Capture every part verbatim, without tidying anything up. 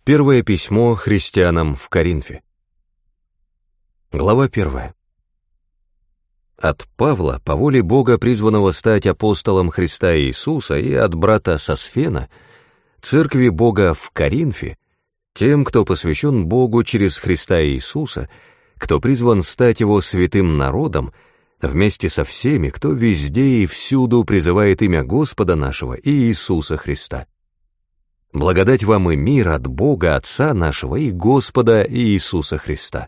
Первое письмо христианам в Коринфе. Глава первая. От Павла, по воле Бога, призванного стать апостолом Христа Иисуса, и от брата Сосфена, церкви Бога в Коринфе, тем, кто посвящен Богу через Христа Иисуса, кто призван стать Его святым народом, вместе со всеми, кто везде и всюду призывает имя Господа нашего и Иисуса Христа. Благодать вам и мир от Бога Отца нашего и Господа Иисуса Христа.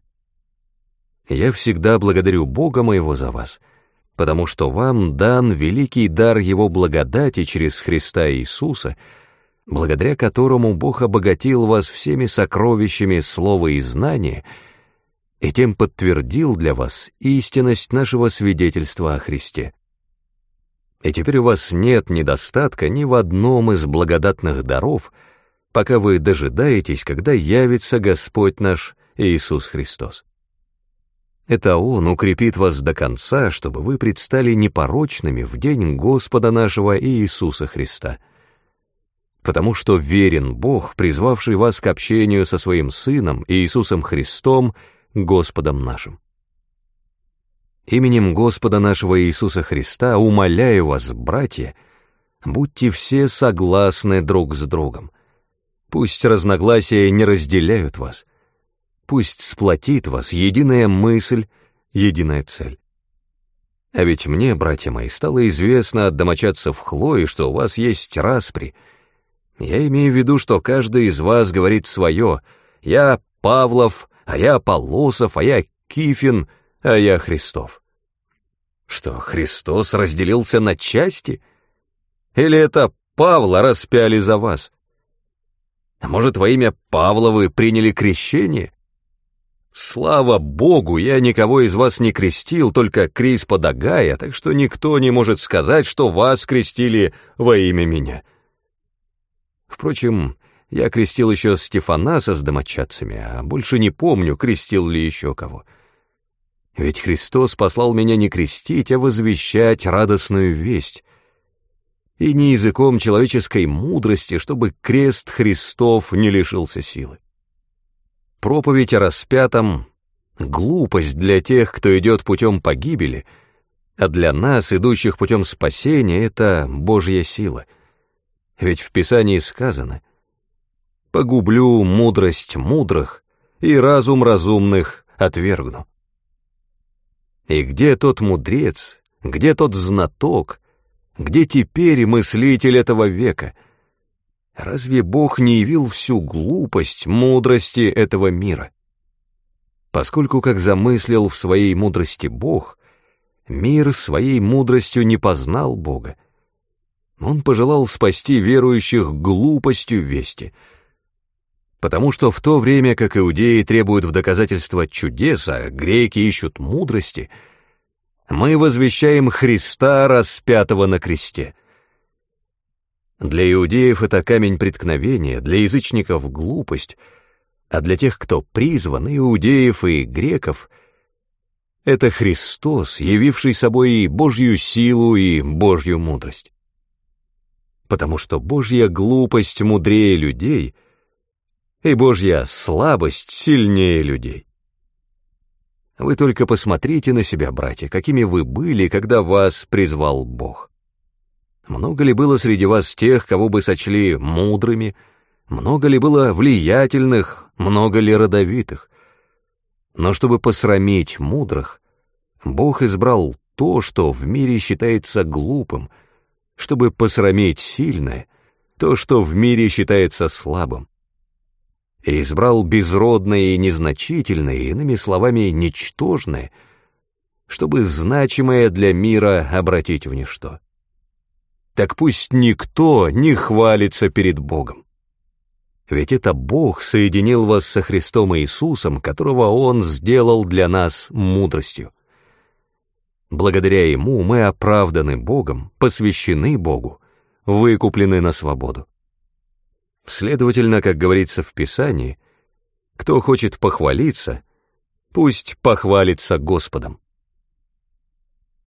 Я всегда благодарю Бога моего за вас, потому что вам дан великий дар Его благодати через Христа Иисуса, благодаря которому Бог обогатил вас всеми сокровищами слова и знания, и тем подтвердил для вас истинность нашего свидетельства о Христе. И теперь у вас нет недостатка ни в одном из благодатных даров, пока вы дожидаетесь, когда явится Господь наш Иисус Христос. Это Он укрепит вас до конца, чтобы вы предстали непорочными в день Господа нашего Иисуса Христа. Потому что верен Бог, призвавший вас к общению со Своим Сыном Иисусом Христом, Господом нашим. Именем Господа нашего Иисуса Христа умоляю вас, братья, будьте все согласны друг с другом. Пусть разногласия не разделяют вас. Пусть сплотит вас единая мысль, единая цель. А ведь мне, братья мои, стало известно от домочадцев Хлои, что у вас есть распри. Я имею в виду, что каждый из вас говорит свое. Я Павлов, а я Аполлосов, а я Кифин, а я Христов. Что, Христос разделился на части? Или это Павла распяли за вас? А может, во имя Павла вы приняли крещение? Слава Богу, я никого из вас не крестил, только Криспа да Гая, так что никто не может сказать, что вас крестили во имя меня. Впрочем, я крестил еще Стефанаса с домочадцами, а больше не помню, крестил ли еще кого. Ведь Христос послал меня не крестить, а возвещать радостную весть. И не языком человеческой мудрости, чтобы крест Христов не лишился силы. Проповедь о распятом — глупость для тех, кто идет путем погибели, а для нас, идущих путем спасения, это Божья сила. Ведь в Писании сказано: «Погублю мудрость мудрых, и разум разумных отвергну». И где тот мудрец, где тот знаток, где теперь мыслитель этого века? Разве Бог не явил всю глупость мудрости этого мира? Поскольку, как замыслил в своей мудрости Бог, мир своей мудростью не познал Бога, Он пожелал спасти верующих глупостью вести, потому что в то время, как иудеи требуют в доказательство чудес, а греки ищут мудрости, мы возвещаем Христа, распятого на кресте. Для иудеев это камень преткновения, для язычников — глупость, а для тех, кто призван, иудеев и греков, это Христос, явивший собой и Божью силу, и Божью мудрость. Потому что Божья глупость мудрее людей, и Божья слабость сильнее людей. Вы только посмотрите на себя, братья, какими вы были, когда вас призвал Бог. Много ли было среди вас тех, кого бы сочли мудрыми? Много ли было влиятельных? Много ли родовитых? Но чтобы посрамить мудрых, Бог избрал то, что в мире считается глупым, чтобы посрамить сильное, то, что в мире считается слабым. И избрал безродное и незначительное, иными словами, ничтожное, чтобы значимое для мира обратить в ничто. Так пусть никто не хвалится перед Богом. Ведь это Бог соединил вас со Христом Иисусом, которого Он сделал для нас мудростью. Благодаря Ему мы оправданы Богом, посвящены Богу, выкуплены на свободу. Следовательно, как говорится в Писании, кто хочет похвалиться, пусть похвалится Господом.